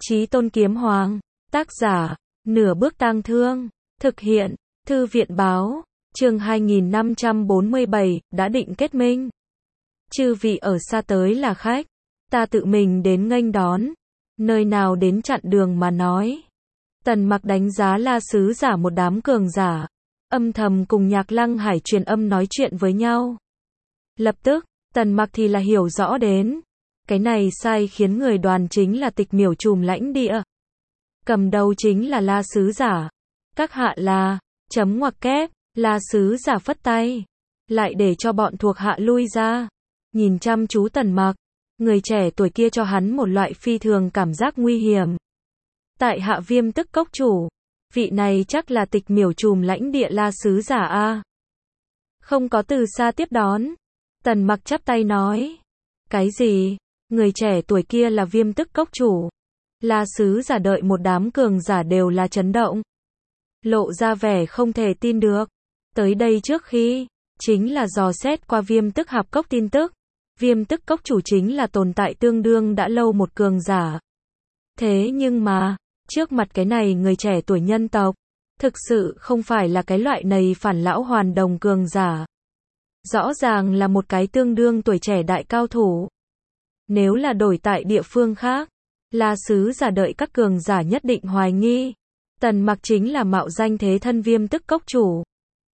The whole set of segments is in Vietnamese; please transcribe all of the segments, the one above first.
Chí Tôn Kiếm Hoàng, tác giả, Nửa Bước Tang Thương, thực hiện, Thư viện báo, chương 2547, đã định kết minh. Chư vị ở xa tới là khách, ta tự mình đến nghênh đón, nơi nào đến chặn đường mà nói. Tần Mặc đánh giá La Sứ Giả một đám cường giả, âm thầm cùng Nhạc Lăng Hải truyền âm nói chuyện với nhau. Lập tức, Tần Mặc thì là hiểu rõ đến, cái này sai khiến người đoàn chính là Tịch Miểu trùm lãnh địa. Cầm đầu chính là La Sứ Giả. Các hạ là, chấm ngoặc kép, La Sứ Giả phất tay, lại để cho bọn thuộc hạ lui ra. Nhìn chăm chú Tần Mặc, người trẻ tuổi kia cho hắn một loại phi thường cảm giác nguy hiểm. Tại hạ Viêm Tức Cốc chủ, vị này chắc là Tịch Miểu trùm lãnh địa La Sứ Giả a. Không có từ xa tiếp đón. Tần Mặc chắp tay nói, cái gì? Người trẻ tuổi kia là Viêm Tức Cốc chủ. La Sứ Giả đợi một đám cường giả đều là chấn động, lộ ra vẻ không thể tin được. Tới đây trước khi, chính là dò xét qua Viêm Tức Hạp Cốc tin tức. Viêm Tức Cốc chủ chính là tồn tại tương đương đã lâu một cường giả. Thế nhưng mà, trước mặt cái này người trẻ tuổi nhân tộc, thực sự không phải là cái loại này phản lão hoàn đồng cường giả. Rõ ràng là một cái tương đương tuổi trẻ đại cao thủ. Nếu là đổi tại địa phương khác, La Sứ Giả đợi các cường giả nhất định hoài nghi. Tần Mặc chính là mạo danh thế thân Viêm Tức Cốc chủ.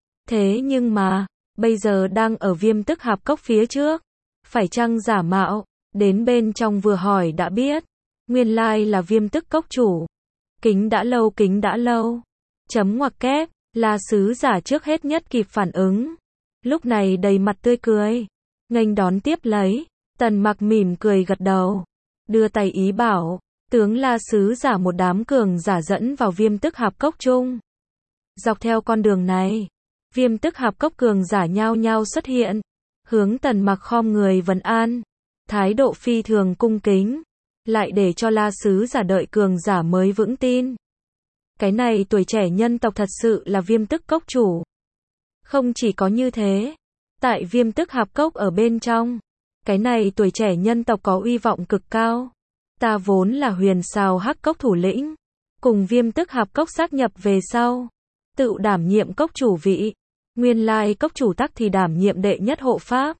Thế nhưng mà, bây giờ đang ở Viêm Tức Hạp Cốc phía trước. Phải chăng giả mạo? Đến bên trong vừa hỏi đã biết. Nguyên lai là Viêm Tức Cốc chủ. Kính đã lâu. Chấm ngoặc kép, La Sứ Giả trước hết nhất kịp phản ứng. Lúc này đầy mặt tươi cười, nghênh đón tiếp lấy. Tần Mặc mỉm cười gật đầu, đưa tay ý bảo, tướng La Sứ Giả một đám cường giả dẫn vào Viêm Tức Hạp Cốc chung. Dọc theo con đường này, Viêm Tức Hạp Cốc cường giả nhao nhao xuất hiện, hướng Tần Mặc khom người vấn an, thái độ phi thường cung kính, lại để cho La Sứ Giả đợi cường giả mới vững tin. Cái này tuổi trẻ nhân tộc thật sự là Viêm Tức Cốc chủ. Không chỉ có như thế, tại Viêm Tức Hạp Cốc ở bên trong, cái này tuổi trẻ nhân tộc có uy vọng cực cao. Ta vốn là Huyền Sào Hắc Cốc thủ lĩnh, cùng Viêm Tức Hạp Cốc sát nhập về sau, tự đảm nhiệm cốc chủ vị. Nguyên lai cốc chủ tắc thì đảm nhiệm đệ nhất hộ pháp.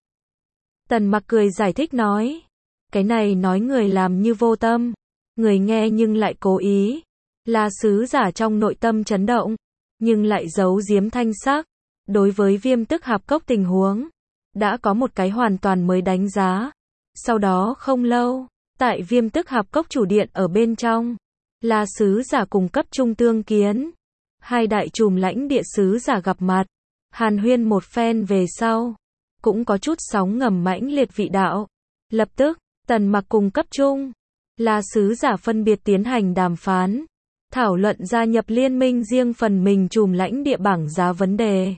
Tần Mặc cười giải thích nói, cái này nói người làm như vô tâm, người nghe nhưng lại cố ý. La Sứ Giả trong nội tâm chấn động, nhưng lại giấu giếm thanh sắc. Đối với Viêm Tức Hạp Cốc tình huống, đã có một cái hoàn toàn mới đánh giá. Sau đó không lâu, tại Viêm Tức Hạp Cốc chủ điện ở bên trong, La Sứ Giả cùng cấp trung tương kiến. Hai đại trùm lãnh địa sứ giả gặp mặt, hàn huyên một phen về sau, cũng có chút sóng ngầm mãnh liệt vị đạo. Lập tức, Tần Mặc cùng cấp trung, La Sứ Giả phân biệt tiến hành đàm phán, thảo luận gia nhập liên minh riêng phần mình trùm lãnh địa bảng giá vấn đề.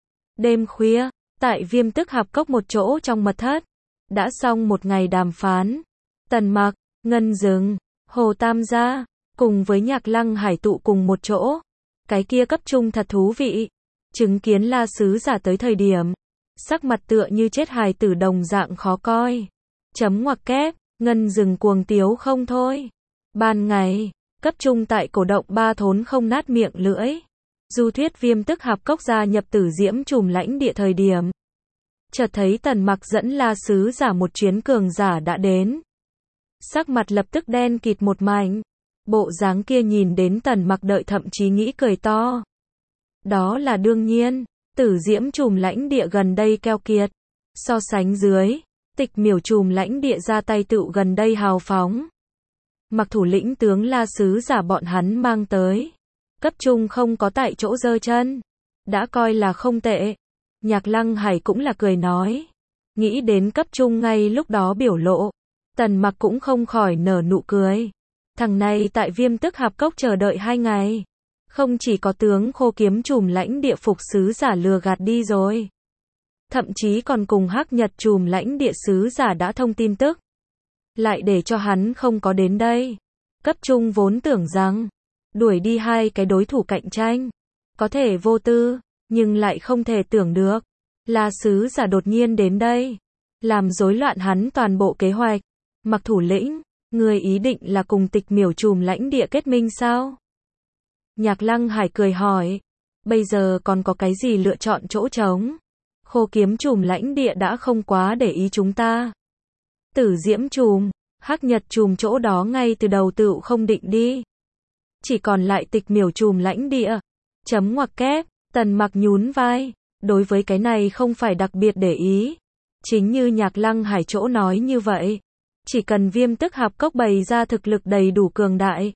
Đêm khuya, tại Viêm Tức Hạp Cốc một chỗ trong mật thất, đã xong một ngày đàm phán. Tần Mặc, Ngân Dừng, Hồ Tam Gia, cùng với Nhạc Lăng Hải tụ cùng một chỗ. Cái kia cấp trung thật thú vị. Chứng kiến La Sứ Giả tới thời điểm, sắc mặt tựa như chết hài tử đồng dạng khó coi. Chấm ngoặc kép, Ngân Dừng cuồng tiếu không thôi. Ban ngày, cấp trung tại cổ động ba thốn không nát miệng lưỡi. Du thuyết Viêm Tức Hạp Cốc gia nhập Tử Diễm trùm lãnh địa thời điểm, chợt thấy Tần Mặc dẫn La Sứ Giả một chuyến cường giả đã đến. Sắc mặt lập tức đen kịt một mảnh. Bộ dáng kia nhìn đến Tần Mặc đợi thậm chí nghĩ cười to. Đó là đương nhiên, Tử Diễm trùm lãnh địa gần đây keo kiệt. So sánh dưới, Tịch Miểu trùm lãnh địa ra tay tựu gần đây hào phóng. Mặc thủ lĩnh tướng La Sứ Giả bọn hắn mang tới, cấp trung không có tại chỗ giơ chân, đã coi là không tệ. Nhạc Lăng Hải cũng là cười nói, nghĩ đến cấp trung ngay lúc đó biểu lộ, Tần Mặc cũng không khỏi nở nụ cười. Thằng này tại Viêm Tức Hạp Cốc chờ đợi 2 ngày, không chỉ có tướng Khô Kiếm trùm lãnh địa phục sứ giả lừa gạt đi rồi, thậm chí còn cùng Hắc Nhật trùm lãnh địa sứ giả đã thông tin tức, lại để cho hắn không có đến đây. Cấp trung vốn tưởng rằng đuổi đi hai cái đối thủ cạnh tranh, có thể vô tư, nhưng lại không thể tưởng được, La Sứ Giả đột nhiên đến đây, làm rối loạn hắn toàn bộ kế hoạch. Mặc thủ lĩnh, Ngươi ý định là cùng Tịch Miểu Trùm lãnh địa kết minh sao? Nhạc Lăng Hải cười hỏi. Bây giờ còn có cái gì lựa chọn chỗ trống? Khô Kiếm Trùm lãnh địa đã không quá để ý chúng ta. Tử Diễm Trùm, Hắc Nhật Trùm chỗ đó ngay từ đầu tựu không định đi. Chỉ còn lại Tịch Miểu Trùm lãnh địa. Chấm ngoặc kép, Tần Mặc nhún vai. Đối với cái này không phải đặc biệt để ý. Chính như Nhạc Lăng Hải chỗ nói như vậy. Chỉ cần Viêm Tức Hạp Cốc bày ra thực lực đầy đủ cường đại.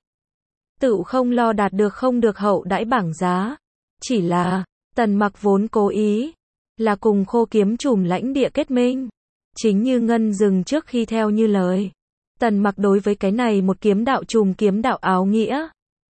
Tựu không lo đạt được không được hậu đãi bảng giá. Chỉ là, Tần Mặc vốn cố ý. Là cùng Khô Kiếm Trùm lãnh địa kết minh. Chính như Ngân Dừng trước khi theo như lời. Tần Mặc đối với cái này một kiếm đạo trùm kiếm đạo áo nghĩa.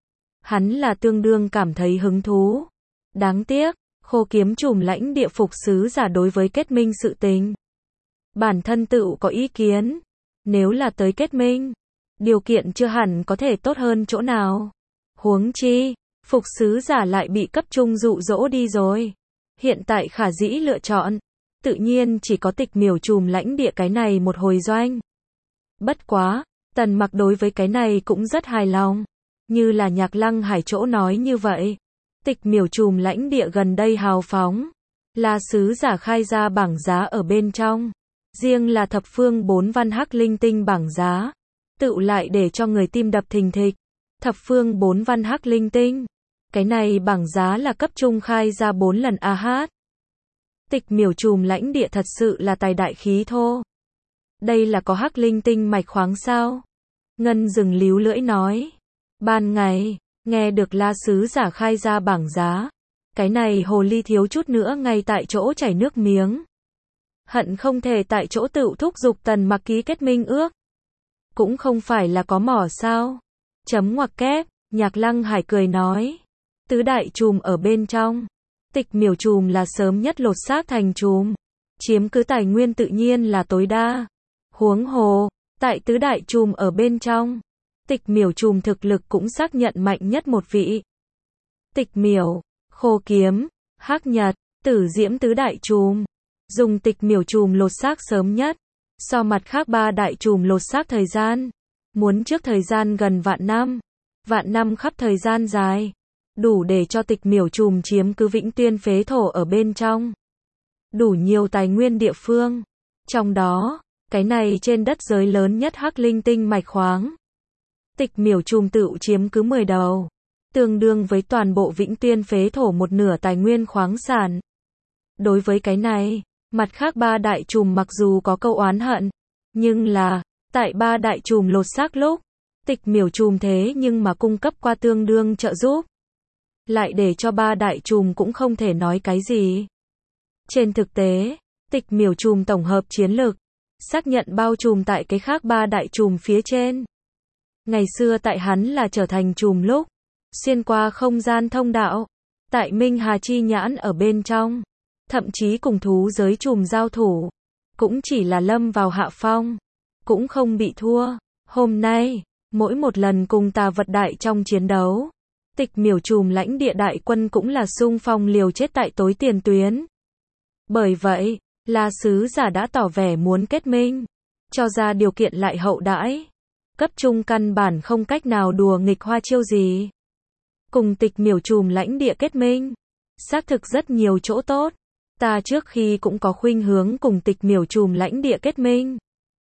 Hắn là tương đương cảm thấy hứng thú. Đáng tiếc, Khô Kiếm Trùm lãnh địa phục sứ giả đối với kết minh sự tình. Bản thân tựu có ý kiến. Nếu là tới kết minh, điều kiện chưa hẳn có thể tốt hơn chỗ nào. Huống chi, phục sứ giả lại bị cấp trung dụ dỗ đi rồi. Hiện tại khả dĩ lựa chọn, tự nhiên chỉ có Tịch Miểu Trùm lãnh địa cái này một hồi doanh. Bất quá, Tần Mặc đối với cái này cũng rất hài lòng. Như là Nhạc Lăng Hải chỗ nói như vậy. Tịch Miểu Trùm lãnh địa gần đây hào phóng. Là sứ giả khai ra bảng giá ở bên trong. Riêng là thập phương 4 văn hắc linh tinh bảng giá. Tựu lại để cho người tim đập thình thịch. Thập phương 4 văn hắc linh tinh. Cái này bảng giá là cấp trung khai ra 4 lần AH. Tịch Miểu Trùm lãnh địa thật sự là tài đại khí thô. Đây là có hắc linh tinh mạch khoáng sao? Ngân Dừng líu lưỡi nói. Ban ngày, nghe được La sứ giả khai ra bảng giá. Cái này hồ ly thiếu chút nữa ngay tại chỗ chảy nước miếng. Hận không thể tại chỗ tựu thúc giục Tần Mặc ký kết minh ước. Cũng không phải là có mỏ sao? Chấm ngoặc kép, Nhạc Lăng Hải cười nói. Tứ đại trùm ở bên trong. Tịch Miểu Trùm là sớm nhất lột xác thành trùm. Chiếm cứ tài nguyên tự nhiên là tối đa. Huống hồ, tại tứ đại trùm ở bên trong. Tịch Miểu Trùm thực lực cũng xác nhận mạnh nhất một vị. Tịch Miểu, Khô Kiếm, Hắc Nhật, Tử Diễm tứ đại trùm. Dùng Tịch Miểu Trùm lột xác sớm nhất. So mặt khác ba đại trùm lột xác thời gian. Muốn trước thời gian gần vạn năm. Vạn năm khắp thời gian dài. Đủ để cho Tịch Miểu Trùm chiếm cứ Vĩnh Tuyên phế thổ ở bên trong. Đủ nhiều tài nguyên địa phương. Trong đó, cái này trên đất giới lớn nhất hắc linh tinh mạch khoáng. Tịch Miểu Trùm tựu chiếm cứ 10 đầu. Tương đương với toàn bộ Vĩnh Tuyên phế thổ một nửa tài nguyên khoáng sản. Đối với cái này, mặt khác ba đại trùm mặc dù có câu oán hận. Nhưng là, tại ba đại trùm lột xác lúc. Tịch Miểu Trùm thế nhưng mà cung cấp qua tương đương trợ giúp. Lại để cho ba đại trùm cũng không thể nói cái gì. Trên thực tế, Tịch Miểu Trùm tổng hợp chiến lực. Xác nhận bao trùm tại cái khác ba đại trùm phía trên. Ngày xưa tại hắn là trở thành trùm lúc. Xuyên qua không gian thông đạo. Tại Minh Hà Chi Nhãn ở bên trong. Thậm chí cùng thú giới trùm giao thủ. Cũng chỉ là lâm vào hạ phong. Cũng không bị thua. Hôm nay, mỗi một lần cùng Tà Vật Đại trong chiến đấu. Tịch Miểu Trùm lãnh địa đại quân cũng là xung phong liều chết tại tối tiền tuyến. Bởi vậy, La sứ giả đã tỏ vẻ muốn kết minh. Cho ra điều kiện lại hậu đãi. Cấp trung căn bản không cách nào đùa nghịch hoa chiêu gì. Cùng Tịch Miểu Trùm lãnh địa kết minh. Xác thực rất nhiều chỗ tốt. Ta trước khi cũng có khuynh hướng cùng Tịch Miểu Trùm lãnh địa kết minh.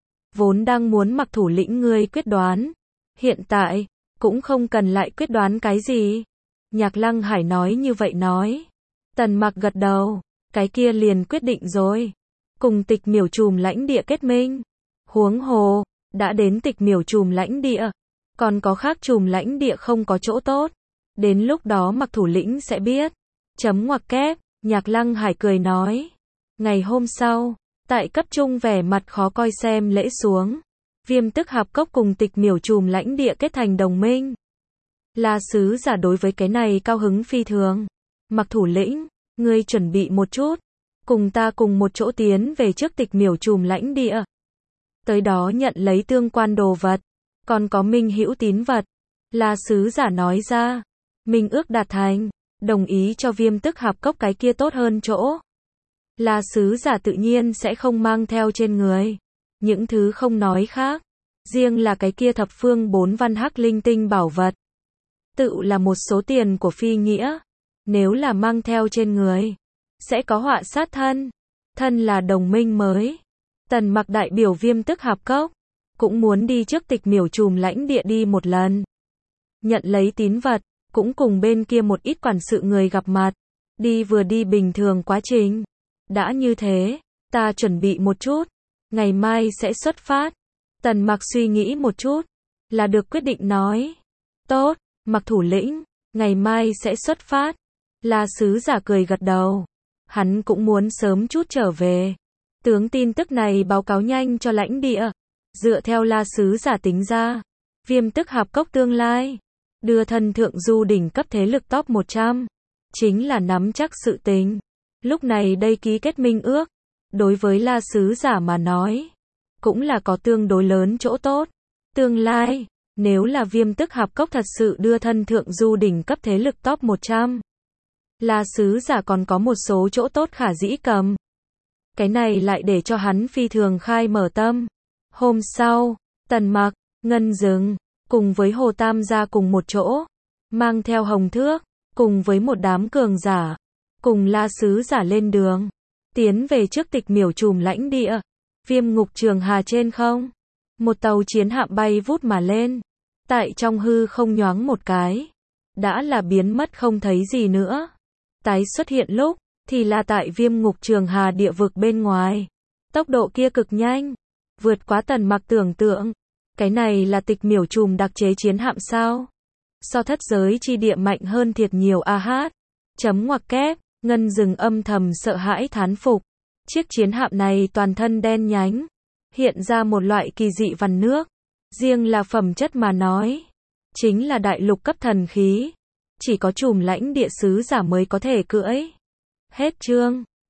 Vốn đang muốn mặc thủ lĩnh ngươi quyết đoán. Hiện tại, cũng không cần lại quyết đoán cái gì. Nhạc Lăng Hải nói như vậy nói. Tần Mặc gật đầu. Cái kia liền quyết định rồi. Cùng Tịch Miểu Trùm lãnh địa kết minh. Huống hồ, đã đến Tịch Miểu Trùm lãnh địa. Còn có khác trùm lãnh địa không có chỗ tốt. Đến lúc đó mặc thủ lĩnh sẽ biết. Chấm ngoặc kép, Nhạc Lăng Hải cười nói. Ngày hôm sau, tại cấp trung vẻ mặt khó coi xem lễ xuống. Viêm Tức Hạp Cốc cùng Tịch Miểu Trùm lãnh địa kết thành đồng minh. La sứ giả đối với cái này cao hứng phi thường. Mặc thủ lĩnh, ngươi chuẩn bị một chút. Cùng ta cùng một chỗ tiến về trước Tịch Miểu Trùm lãnh địa. Tới đó nhận lấy tương quan đồ vật. Còn có minh hữu tín vật. La sứ giả nói ra. Minh ước đạt thành. Đồng ý cho Viêm Tức Hạp Cốc cái kia tốt hơn chỗ. La sứ giả tự nhiên sẽ không mang theo trên người. Những thứ không nói khác. Riêng là cái kia thập phương 4 văn hắc linh tinh bảo vật. Tự là một số tiền của phi nghĩa. Nếu là mang theo trên người, sẽ có họa sát thân. Thân là đồng minh mới. Tần Mặc đại biểu Viêm Tức Hạp Cốc, cũng muốn đi trước Tịch Miểu Trùm lãnh địa đi một lần. Nhận lấy tín vật, cũng cùng bên kia một ít quản sự người gặp mặt. Đi vừa đi bình thường quá trình. Đã như thế, ta chuẩn bị một chút. Ngày mai sẽ xuất phát. Tần Mặc suy nghĩ một chút, là được quyết định nói. Tốt, Mặc thủ lĩnh, ngày mai sẽ xuất phát. La sứ giả cười gật đầu. Hắn cũng muốn sớm chút trở về. Tướng tin tức này báo cáo nhanh cho lãnh địa. Dựa theo La sứ giả tính ra, Viêm Tức Hạp Cốc tương lai, đưa thân thượng du đỉnh cấp thế lực top 100, chính là nắm chắc sự tình. Lúc này đây ký kết minh ước, đối với La sứ giả mà nói, cũng là có tương đối lớn chỗ tốt. Tương lai, nếu là Viêm Tức Hạp Cốc thật sự đưa thân thượng du đỉnh cấp thế lực top 100, La sứ giả còn có một số chỗ tốt khả dĩ cầm. Cái này lại để cho hắn phi thường khai mở tâm. Hôm sau, Tần Mặc, Ngân Dừng, cùng với Hồ Tam gia cùng một chỗ, mang theo Hồng Thước, cùng với một đám cường giả, cùng La sứ giả lên đường, tiến về trước Tịch Miểu Trùm lãnh địa. Viêm Ngục Trường Hà trên không, một tàu chiến hạm bay vút mà lên, tại trong hư không nhoáng một cái, đã là biến mất không thấy gì nữa. Tái xuất hiện lúc, thì là tại Viêm Ngục Trường Hà địa vực bên ngoài. Tốc độ kia cực nhanh, vượt quá Tần Mặc tưởng tượng. Cái này là Tịch Miểu Trùm đặc chế chiến hạm sao? So thất giới chi địa mạnh hơn thiệt nhiều a hát. Chấm ngoặc kép, Ngân Dừng âm thầm sợ hãi thán phục. Chiếc chiến hạm này toàn thân đen nhánh, hiện ra một loại kỳ dị vằn nước. Riêng là phẩm chất mà nói, chính là đại lục cấp thần khí. Chỉ có Trùm lãnh địa sứ giả mới có thể cưỡi. Hết chương.